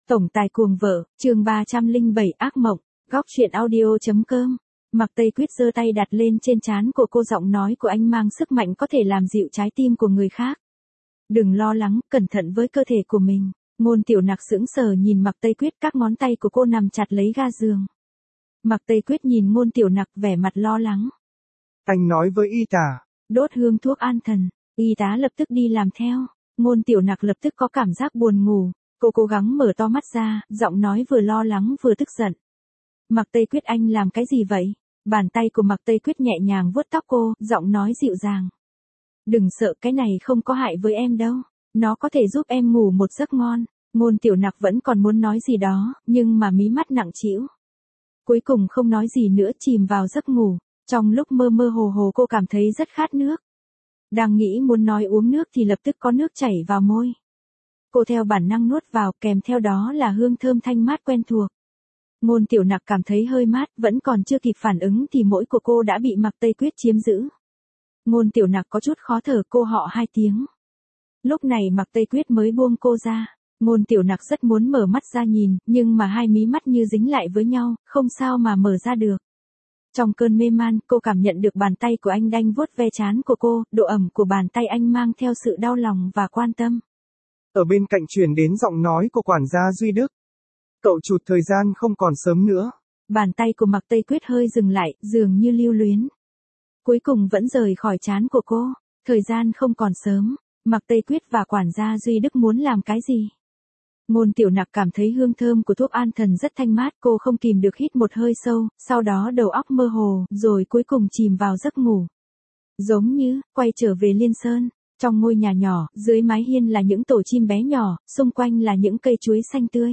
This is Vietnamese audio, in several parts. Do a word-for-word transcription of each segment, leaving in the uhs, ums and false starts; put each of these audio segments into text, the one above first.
Tổng tài cuồng vợ, chương ba trăm lẻ bảy ác mộng, góc truyện audio.com. Mạc Tây Quyết giơ tay đặt lên trên trán của cô, giọng nói của anh mang sức mạnh có thể làm dịu trái tim của người khác. Đừng lo lắng, cẩn thận với cơ thể của mình. Ngôn Tiểu Nặc sững sờ nhìn Mạc Tây Quyết, các ngón tay của cô nằm chặt lấy ga giường. Mạc Tây Quyết nhìn Ngôn Tiểu Nặc vẻ mặt lo lắng. Anh nói với y tá. Đốt hương thuốc an thần, y tá lập tức đi làm theo. Ngôn Tiểu Nặc lập tức có cảm giác buồn ngủ. Cô cố gắng mở to mắt ra, giọng nói vừa lo lắng vừa tức giận. Mạc Tây Quyết, anh làm cái gì vậy? Bàn tay của Mạc Tây Quyết nhẹ nhàng vuốt tóc cô, giọng nói dịu dàng. Đừng sợ, cái này không có hại với em đâu. Nó có thể giúp em ngủ một giấc ngon. Ngôn Tiểu Nặc vẫn còn muốn nói gì đó, nhưng mà mí mắt nặng trĩu. Cuối cùng không nói gì nữa, chìm vào giấc ngủ. Trong lúc mơ mơ hồ hồ cô cảm thấy rất khát nước. Đang nghĩ muốn nói uống nước thì lập tức có nước chảy vào môi. Cô theo bản năng nuốt vào, kèm theo đó là hương thơm thanh mát quen thuộc. Ngôn Tiểu Nặc cảm thấy hơi mát, vẫn còn chưa kịp phản ứng thì mũi của cô đã bị Mạc Tây Quyết chiếm giữ. Ngôn Tiểu Nặc có chút khó thở, cô họ hai tiếng. Lúc này Mạc Tây Quyết mới buông cô ra. Ngôn Tiểu Nặc rất muốn mở mắt ra nhìn, nhưng mà hai mí mắt như dính lại với nhau, không sao mà mở ra được. Trong cơn mê man, cô cảm nhận được bàn tay của anh đanh vuốt ve trán của cô, độ ẩm của bàn tay anh mang theo sự đau lòng và quan tâm. Ở bên cạnh truyền đến giọng nói của quản gia Duy Đức. Cậu chụt, thời gian không còn sớm nữa. Bàn tay của Mạc Tây Quyết hơi dừng lại, dường như lưu luyến. Cuối cùng vẫn rời khỏi trán của cô. Thời gian không còn sớm. Mạc Tây Quyết và quản gia Duy Đức muốn làm cái gì? Ngôn Tiểu Nặc cảm thấy hương thơm của thuốc an thần rất thanh mát, cô không kìm được hít một hơi sâu, sau đó đầu óc mơ hồ, rồi cuối cùng chìm vào giấc ngủ. Giống như, quay trở về Liên Sơn. Trong ngôi nhà nhỏ, dưới mái hiên là những tổ chim bé nhỏ, xung quanh là những cây chuối xanh tươi.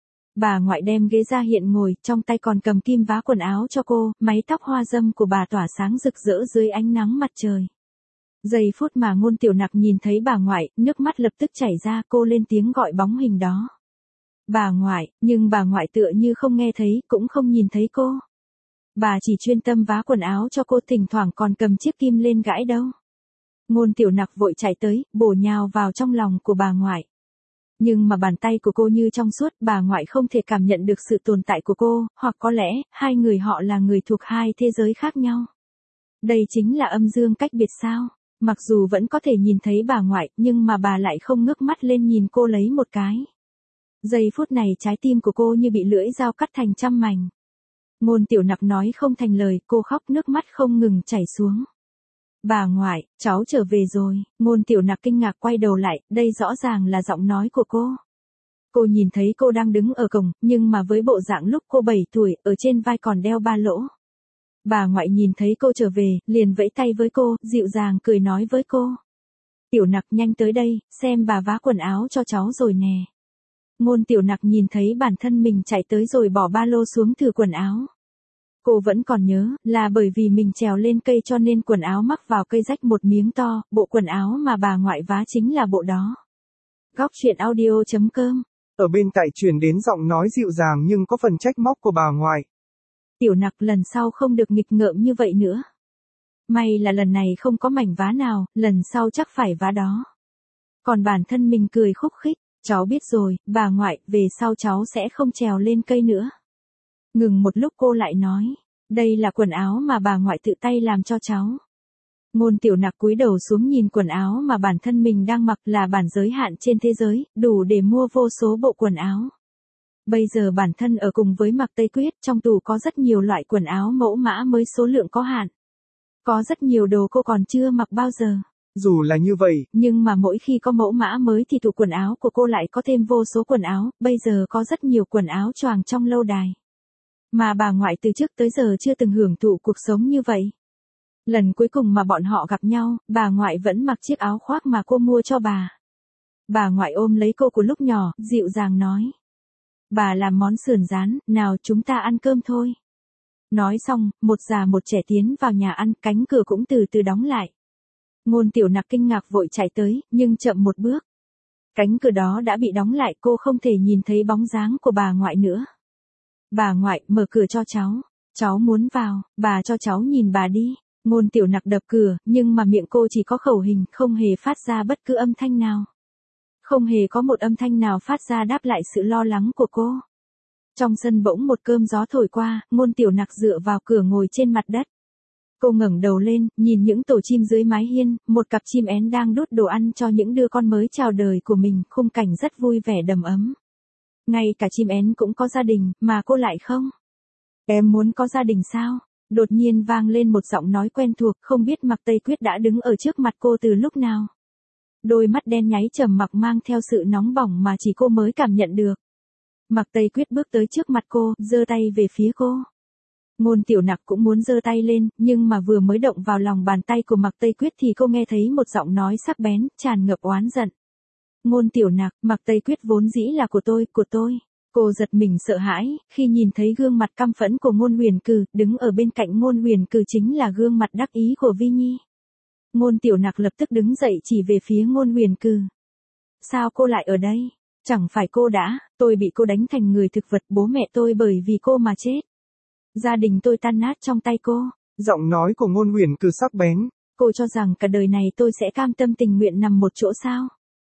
Bà ngoại đem ghế ra hiện ngồi, trong tay còn cầm kim vá quần áo cho cô, mái tóc hoa dâm của bà tỏa sáng rực rỡ dưới ánh nắng mặt trời. Giây phút mà Ngôn Tiểu Nặc nhìn thấy bà ngoại, nước mắt lập tức chảy ra, cô lên tiếng gọi bóng hình đó. Bà ngoại, nhưng bà ngoại tựa như không nghe thấy, cũng không nhìn thấy cô. Bà chỉ chuyên tâm vá quần áo cho cô, thỉnh thoảng còn cầm chiếc kim lên gãi đâu. Ngôn Tiểu Nặc vội chạy tới, bổ nhào vào trong lòng của bà ngoại. Nhưng mà bàn tay của cô như trong suốt, bà ngoại không thể cảm nhận được sự tồn tại của cô, hoặc có lẽ, hai người họ là người thuộc hai thế giới khác nhau. Đây chính là âm dương cách biệt sao? Mặc dù vẫn có thể nhìn thấy bà ngoại, nhưng mà bà lại không ngước mắt lên nhìn cô lấy một cái. Giây phút này trái tim của cô như bị lưỡi dao cắt thành trăm mảnh. Ngôn Tiểu Nặc nói không thành lời, cô khóc, nước mắt không ngừng chảy xuống. Bà ngoại, cháu trở về rồi. Ngôn Tiểu Nặc kinh ngạc quay đầu lại, đây rõ ràng là giọng nói của cô. Cô nhìn thấy cô đang đứng ở cổng, nhưng mà với bộ dạng lúc cô bảy tuổi, ở trên vai còn đeo ba lỗ. Bà ngoại nhìn thấy cô trở về, liền vẫy tay với cô, dịu dàng cười nói với cô. Tiểu Nặc, nhanh tới đây, xem bà vá quần áo cho cháu rồi nè. Ngôn Tiểu Nặc nhìn thấy bản thân mình chạy tới rồi bỏ ba lô xuống thử quần áo. Cô vẫn còn nhớ, là bởi vì mình trèo lên cây cho nên quần áo mắc vào cây rách một miếng to, bộ quần áo mà bà ngoại vá chính là bộ đó. Góc truyện audio.com. Ở bên cạnh truyền đến giọng nói dịu dàng nhưng có phần trách móc của bà ngoại. Tiểu Nặc, lần sau không được nghịch ngợm như vậy nữa. May là lần này không có mảnh vá nào, lần sau chắc phải vá đó. Còn bản thân mình cười khúc khích, cháu biết rồi, bà ngoại, về sau cháu sẽ không trèo lên cây nữa. Ngừng một lúc cô lại nói, đây là quần áo mà bà ngoại tự tay làm cho cháu. Ngôn Tiểu Nặc cúi đầu xuống nhìn quần áo mà bản thân mình đang mặc, là bản giới hạn trên thế giới, đủ để mua vô số bộ quần áo. Bây giờ bản thân ở cùng với Mạc Tây Quyết, trong tủ có rất nhiều loại quần áo mẫu mã mới, số lượng có hạn. Có rất nhiều đồ cô còn chưa mặc bao giờ. Dù là như vậy, nhưng mà mỗi khi có mẫu mã mới thì tủ quần áo của cô lại có thêm vô số quần áo, bây giờ có rất nhiều quần áo choàng trong lâu đài. Mà bà ngoại từ trước tới giờ chưa từng hưởng thụ cuộc sống như vậy. Lần cuối cùng mà bọn họ gặp nhau, bà ngoại vẫn mặc chiếc áo khoác mà cô mua cho bà. Bà ngoại ôm lấy cô của lúc nhỏ, dịu dàng nói. Bà làm món sườn rán, nào chúng ta ăn cơm thôi. Nói xong, một già một trẻ tiến vào nhà ăn, cánh cửa cũng từ từ đóng lại. Ngôn Tiểu Nặc kinh ngạc vội chạy tới, nhưng chậm một bước. Cánh cửa đó đã bị đóng lại, cô không thể nhìn thấy bóng dáng của bà ngoại nữa. Bà ngoại, mở cửa cho cháu. Cháu muốn vào, bà cho cháu nhìn bà đi. Ngôn Tiểu Nặc đập cửa, nhưng mà miệng cô chỉ có khẩu hình, không hề phát ra bất cứ âm thanh nào. Không hề có một âm thanh nào phát ra đáp lại sự lo lắng của cô. Trong sân bỗng một cơn gió thổi qua, Ngôn Tiểu Nặc dựa vào cửa ngồi trên mặt đất. Cô ngẩng đầu lên, nhìn những tổ chim dưới mái hiên, một cặp chim én đang đút đồ ăn cho những đứa con mới chào đời của mình, khung cảnh rất vui vẻ đầm ấm. Ngay cả chim én cũng có gia đình, mà cô lại không. Em muốn có gia đình sao? Đột nhiên vang lên một giọng nói quen thuộc, không biết Mạc Tây Quyết đã đứng ở trước mặt cô từ lúc nào. Đôi mắt đen nháy trầm mặc mang theo sự nóng bỏng mà chỉ cô mới cảm nhận được. Mạc Tây Quyết bước tới trước mặt cô, giơ tay về phía cô. Ngôn Tiểu Nặc cũng muốn giơ tay lên, nhưng mà vừa mới động vào lòng bàn tay của Mạc Tây Quyết thì cô nghe thấy một giọng nói sắc bén, tràn ngập oán giận. Ngôn Tiểu Nặc, Mạc Tây Quyết vốn dĩ là của tôi, của tôi. Cô giật mình sợ hãi, khi nhìn thấy gương mặt căm phẫn của Ngôn Huyền Cừ, đứng ở bên cạnh Ngôn Huyền Cừ chính là gương mặt đắc ý của Vi Nhi. Ngôn Tiểu Nặc lập tức đứng dậy chỉ về phía Ngôn Huyền Cừ. Sao cô lại ở đây? Chẳng phải cô đã, tôi bị cô đánh thành người thực vật, bố mẹ tôi bởi vì cô mà chết. Gia đình tôi tan nát trong tay cô. Giọng nói của Ngôn Huyền Cừ sắc bén. Cô cho rằng cả đời này tôi sẽ cam tâm tình nguyện nằm một chỗ sao?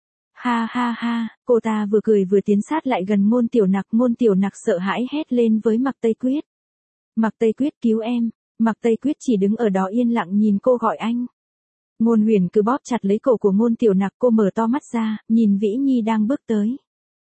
Ha ha ha, cô ta vừa cười vừa tiến sát lại gần Ngôn Tiểu Nặc. Ngôn Tiểu Nặc sợ hãi hét lên với Mạc Tây Quyết. Mạc Tây Quyết cứu em. Mạc Tây Quyết chỉ đứng ở đó yên lặng nhìn cô gọi anh. Ngôn Huyền cứ bóp chặt lấy cổ của Ngôn Tiểu Nặc, cô mở to mắt ra, nhìn Vĩ Nhi đang bước tới.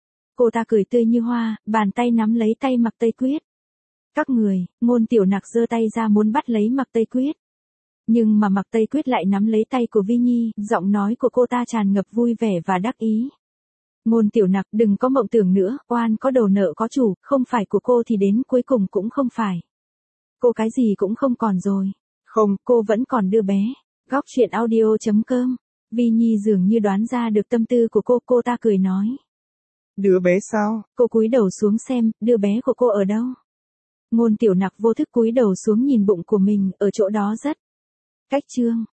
Cô ta cười tươi như hoa, bàn tay nắm lấy tay Mạc Tây Quyết. Các người, Ngôn Tiểu Nặc giơ tay ra muốn bắt lấy Mạc Tây Quyết. Nhưng mà Mạc Tây Quyết lại nắm lấy tay của Vi Nhi, giọng nói của cô ta tràn ngập vui vẻ và đắc ý. Ngôn Tiểu Nặc, đừng có mộng tưởng nữa, oan có đầu nợ có chủ, không phải của cô thì đến cuối cùng cũng không phải. Cô cái gì cũng không còn rồi. Không, cô vẫn còn đứa bé. Góc truyện audio chấm com. Vi Nhi dường như đoán ra được tâm tư của cô, cô ta cười nói. Đứa bé sao? Cô cúi đầu xuống xem, đứa bé của cô ở đâu? Ngôn Tiểu Nặc vô thức cúi đầu xuống nhìn bụng của mình, ở chỗ đó rất cách trương.